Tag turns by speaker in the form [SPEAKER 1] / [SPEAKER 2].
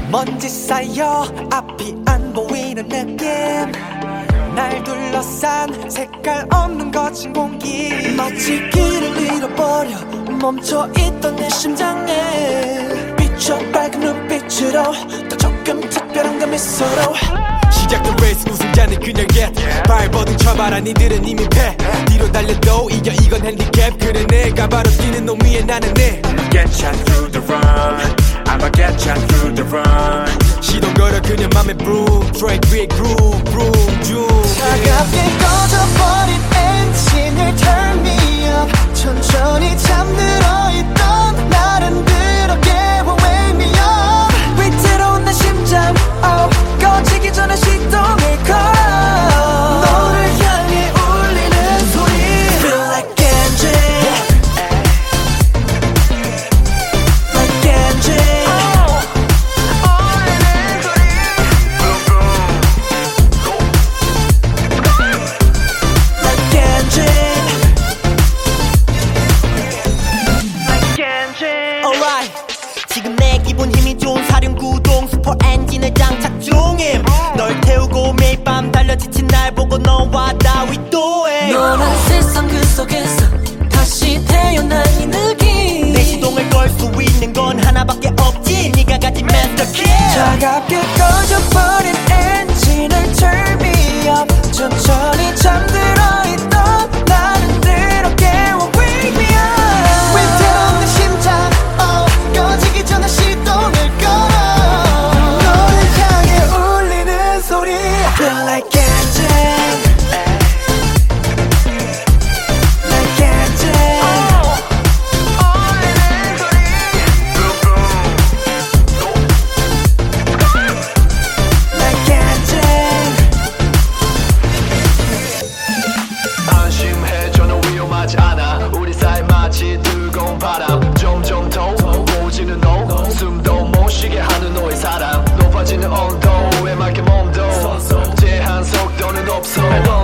[SPEAKER 1] 먼지 쌓여 앞이 안 보이는 느낌, 날 둘러싼 색깔 없는 거친 공기, 마치 길을 잃어버려 멈춰있던 내 심장에 비춰 밝은 눈빛으로 또 조금 특별한 그 미소로
[SPEAKER 2] 시작된 레이스 우승자는 그냥 get 발버둥 쳐봐라 니들은 이미 패 뒤로 달려도 이겨 이건 핸디캡 그래 내가 바로 뛰는 놈 위에 나는 내 Get ya through the run I'ma get ya through the run 시동 걸어 그냥 맘에 broom 트랙 위에 groove broom 중
[SPEAKER 1] 차갑게 꺼져버린 엔진을 turn me up 천천히 잠들어 있던 나를 들어 깨워 wake me up 위태로운 내 심장 oh, 꺼지기 전에 시동을 걸어 너를 향해 울리는 소리 Feel like engine like engine 울리는 소리 like engine like engine Alright 지금 내 기분 힘이 좋은 사륜구동 슈퍼 엔진을 장착 중임 널 태우고 매일 밤 달려 지친 날 보고 너와 따위 또해
[SPEAKER 3] 너란 세상 그 속에서 다시 태어난 이 느낌
[SPEAKER 1] 내 시동을 걸 수 있는 건 하나밖에 없지 네가 가진 master key 차갑게 꺼져버린 엔진을 turn me up 천천히 잠들어 있던 나는 들어 깨워 wake me up 위태로운 내 심장 oh, 꺼지기 전에 시동을 걸어 너를 향해 울리는 소리 Feel like engine like engine 울리는 소리 like engine
[SPEAKER 4] 안심해 저는 위험하지 않아 우리 사이 마치 뜨거운 바람 점점 더 오지는 너 숨도 못 쉬게 하는 너의 사랑 높아지는 온도에 맞게 몸도 제한 속도는 없어